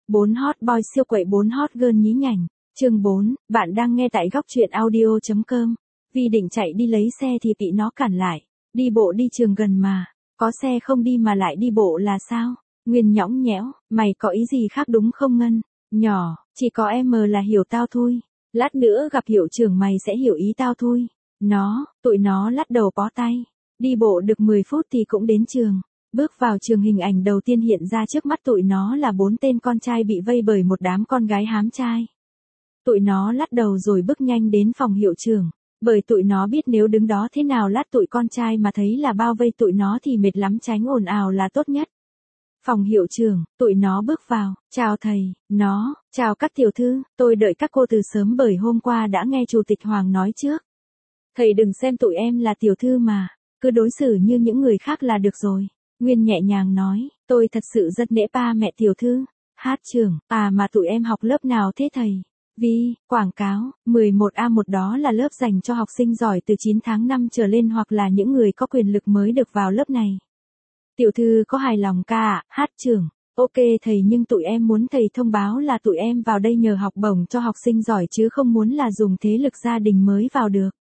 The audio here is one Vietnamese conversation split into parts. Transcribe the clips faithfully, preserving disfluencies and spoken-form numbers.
bốn hot boy siêu quậy bốn hot girl nhí nhảnh. Chương bốn, bạn đang nghe tại góc truyện audio chấm com. Vi định chạy đi lấy xe thì bị nó cản lại. Đi bộ đi trường gần mà, có xe không đi mà lại đi bộ là sao? Nguyên nhõng nhẽo, mày có ý gì khác đúng không Ngân? Nhỏ, chỉ có em là hiểu tao thôi. Lát nữa gặp hiệu trưởng mày sẽ hiểu ý tao thôi. Nó, tụi nó lắc đầu bó tay. Đi bộ được mười phút thì cũng đến trường. Bước vào trường, hình ảnh đầu tiên hiện ra trước mắt tụi nó là bốn tên con trai bị vây bởi một đám con gái hám trai. Tụi nó lắc đầu rồi bước nhanh đến phòng hiệu trưởng. Bởi tụi nó biết nếu đứng đó thế nào lát tụi con trai mà thấy là bao vây tụi nó thì mệt lắm, tránh ồn ào là tốt nhất. Phòng hiệu trưởng, tụi nó bước vào, chào thầy, nó, chào các tiểu thư, tôi đợi các cô từ sớm bởi hôm qua đã nghe Chủ tịch Hoàng nói trước. Thầy đừng xem tụi em là tiểu thư mà, cứ đối xử như những người khác là được rồi. Nguyên nhẹ nhàng nói, tôi thật sự rất nể ba mẹ tiểu thư. Hát trưởng, à mà tụi em học lớp nào thế thầy? Vi, quảng cáo, mười một A một đó là lớp dành cho học sinh giỏi từ chín tháng năm trở lên hoặc là những người có quyền lực mới được vào lớp này. Tiểu thư có hài lòng ca ạ? Hát trưởng, ok thầy, nhưng tụi em muốn thầy thông báo là tụi em vào đây nhờ học bổng cho học sinh giỏi chứ không muốn là dùng thế lực gia đình mới vào được.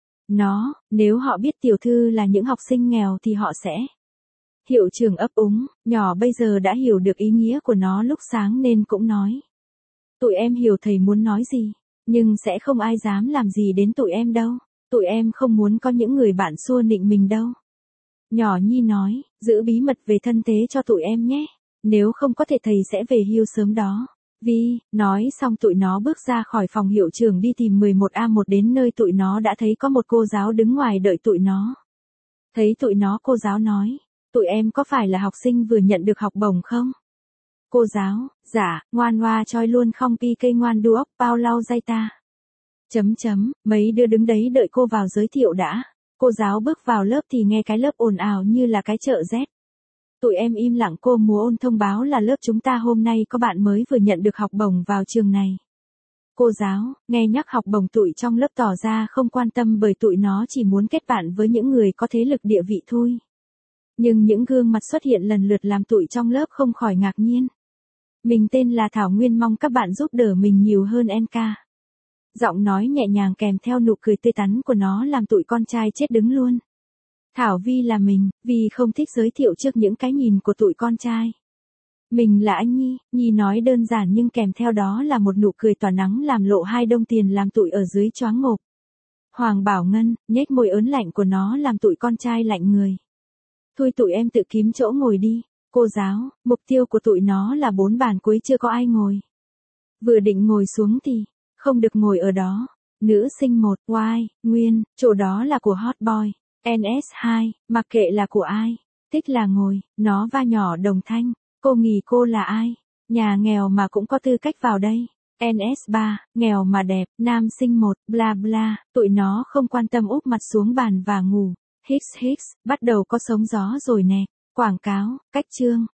Nó, nếu họ biết tiểu thư là những học sinh nghèo thì họ sẽ... Hiệu trưởng ấp úng, nhỏ bây giờ đã hiểu được ý nghĩa của nó lúc sáng nên cũng nói. Tụi em hiểu thầy muốn nói gì, nhưng sẽ không ai dám làm gì đến tụi em đâu. Tụi em không muốn có những người bạn xua nịnh mình đâu. Nhỏ Nhi nói, giữ bí mật về thân thế cho tụi em nhé. Nếu không có thể thầy sẽ về hưu sớm đó. Vi, nói xong tụi nó bước ra khỏi phòng hiệu trưởng đi tìm mười một A một, đến nơi tụi nó đã thấy có một cô giáo đứng ngoài đợi tụi nó. Thấy tụi nó, cô giáo nói, tụi em có phải là học sinh vừa nhận được học bổng không? Cô giáo, dạ, ngoan hoa choi luôn không pi cây ngoan đu ốc bao lau dây ta. Chấm chấm, mấy đứa đứng đấy đợi cô vào giới thiệu đã. Cô giáo bước vào lớp thì nghe cái lớp ồn ào như là cái chợ rét. Tụi em im lặng, cô múa ôn thông báo là lớp chúng ta hôm nay có bạn mới vừa nhận được học bổng vào trường này. Cô giáo, nghe nhắc học bổng tụi trong lớp tỏ ra không quan tâm bởi tụi nó chỉ muốn kết bạn với những người có thế lực địa vị thôi. Nhưng những gương mặt xuất hiện lần lượt làm tụi trong lớp không khỏi ngạc nhiên. Mình tên là Thảo Nguyên, mong các bạn giúp đỡ mình nhiều hơn en ca. Giọng nói nhẹ nhàng kèm theo nụ cười tươi tắn của nó làm tụi con trai chết đứng luôn. Thảo Vi là mình, Vi không thích giới thiệu trước những cái nhìn của tụi con trai. Mình là anh Nhi, Nhi nói đơn giản nhưng kèm theo đó là một nụ cười tỏa nắng làm lộ hai đồng tiền làm tụi ở dưới choáng ngộp. Hoàng Bảo Ngân, nhếch môi ớn lạnh của nó làm tụi con trai lạnh người. Thôi tụi em tự kiếm chỗ ngồi đi. Cô giáo, mục tiêu của tụi nó là bốn bàn cuối chưa có ai ngồi. Vừa định ngồi xuống thì, không được ngồi ở đó. Nữ sinh một, Y, Nguyên, chỗ đó là của hot boy. en ét hai, mặc kệ là của ai, thích là ngồi. Nó va nhỏ đồng thanh, cô nghĩ cô là ai? Nhà nghèo mà cũng có tư cách vào đây. en ét ba, nghèo mà đẹp, nam sinh một, bla bla. Tụi nó không quan tâm úp mặt xuống bàn và ngủ. Hicks hicks, bắt đầu có sóng gió rồi nè. Quảng cáo, cách chương,